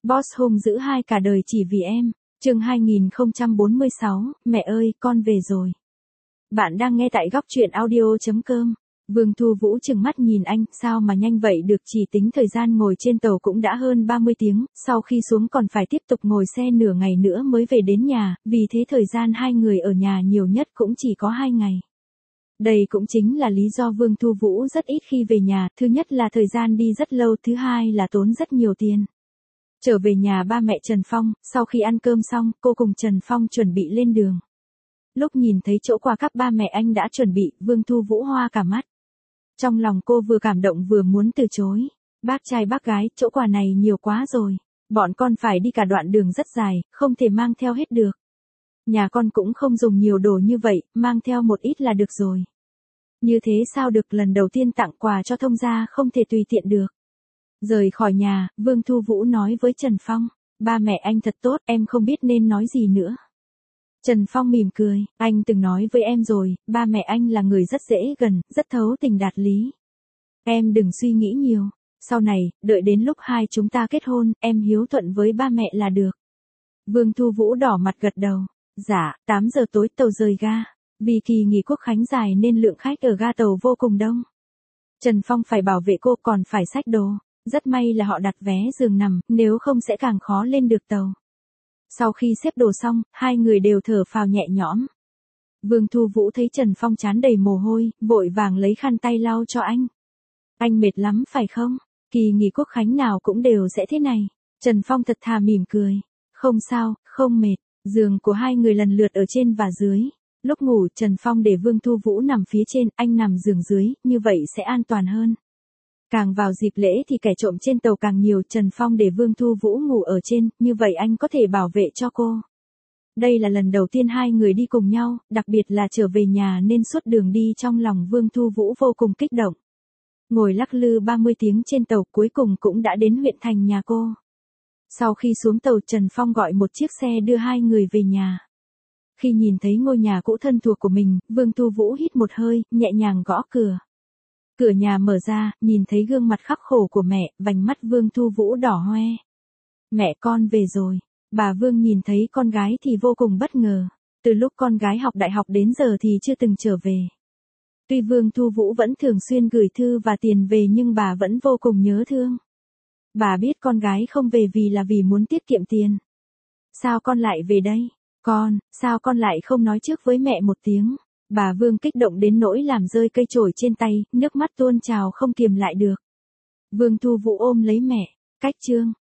Boss hung dữ hai cả đời chỉ vì em. Chương 2046, mẹ ơi, con về rồi. Bạn đang nghe tại góc truyện audio.com. Vương Thu Vũ trừng mắt nhìn anh, sao mà nhanh vậy được, chỉ tính thời gian ngồi trên tàu cũng đã hơn 30 tiếng, sau khi xuống còn phải tiếp tục ngồi xe nửa ngày nữa mới về đến nhà, vì thế thời gian hai người ở nhà nhiều nhất cũng chỉ có 2 ngày. Đây cũng chính là lý do Vương Thu Vũ rất ít khi về nhà, thứ nhất là thời gian đi rất lâu, thứ hai là tốn rất nhiều tiền. Trở về nhà ba mẹ Trần Phong, sau khi ăn cơm xong, cô cùng Trần Phong chuẩn bị lên đường. Lúc nhìn thấy chỗ quà các ba mẹ anh đã chuẩn bị, Vương Thu Vũ hoa cả mắt. Trong lòng cô vừa cảm động vừa muốn từ chối. Bác trai bác gái, chỗ quà này nhiều quá rồi. Bọn con phải đi cả đoạn đường rất dài, không thể mang theo hết được. Nhà con cũng không dùng nhiều đồ như vậy, mang theo một ít là được rồi. Như thế sao được, lần đầu tiên tặng quà cho thông gia không thể tùy tiện được. Rời khỏi nhà, Vương Thu Vũ nói với Trần Phong, ba mẹ anh thật tốt, em không biết nên nói gì nữa. Trần Phong mỉm cười, anh từng nói với em rồi, ba mẹ anh là người rất dễ gần, rất thấu tình đạt lý. Em đừng suy nghĩ nhiều, sau này, đợi đến lúc hai chúng ta kết hôn, em hiếu thuận với ba mẹ là được. Vương Thu Vũ đỏ mặt gật đầu, dạ, 8 giờ tối tàu rời ga. Vì kỳ nghỉ quốc khánh dài nên lượng khách ở ga tàu vô cùng đông. Trần Phong phải bảo vệ cô còn phải xách đồ. Rất may là họ đặt vé giường nằm, nếu không sẽ càng khó lên được tàu. Sau khi xếp đồ xong, hai người đều thở phào nhẹ nhõm. Vương Thu Vũ thấy Trần Phong trán đầy mồ hôi, vội vàng lấy khăn tay lau cho anh. Anh mệt lắm phải không? Kỳ nghỉ quốc khánh nào cũng đều sẽ thế này. Trần Phong thật thà mỉm cười. Không sao, không mệt. Giường của hai người lần lượt ở trên và dưới. Lúc ngủ, Trần Phong để Vương Thu Vũ nằm phía trên, anh nằm giường dưới, như vậy sẽ an toàn hơn. Càng vào dịp lễ thì kẻ trộm trên tàu càng nhiều, Trần Phong để Vương Thu Vũ ngủ ở trên, như vậy anh có thể bảo vệ cho cô. Đây là lần đầu tiên hai người đi cùng nhau, đặc biệt là trở về nhà nên suốt đường đi trong lòng Vương Thu Vũ vô cùng kích động. Ngồi lắc lư 30 tiếng trên tàu cuối cùng cũng đã đến huyện thành nhà cô. Sau khi xuống tàu, Trần Phong gọi một chiếc xe đưa hai người về nhà. Khi nhìn thấy ngôi nhà cũ thân thuộc của mình, Vương Thu Vũ hít một hơi, nhẹ nhàng gõ cửa. Cửa nhà mở ra, nhìn thấy gương mặt khắc khổ của mẹ, vành mắt Vương Thu Vũ đỏ hoe. Mẹ con về rồi. Bà Vương nhìn thấy con gái thì vô cùng bất ngờ. Từ lúc con gái học đại học đến giờ thì chưa từng trở về. Tuy Vương Thu Vũ vẫn thường xuyên gửi thư và tiền về nhưng bà vẫn vô cùng nhớ thương. Bà biết con gái không về vì muốn tiết kiệm tiền. Sao con lại về đây? Con, sao con lại không nói trước với mẹ một tiếng? Bà Vương kích động đến nỗi làm rơi cây chổi trên tay, nước mắt tuôn trào không kiềm lại được. Vương Thu Vũ ôm lấy mẹ. Cách chương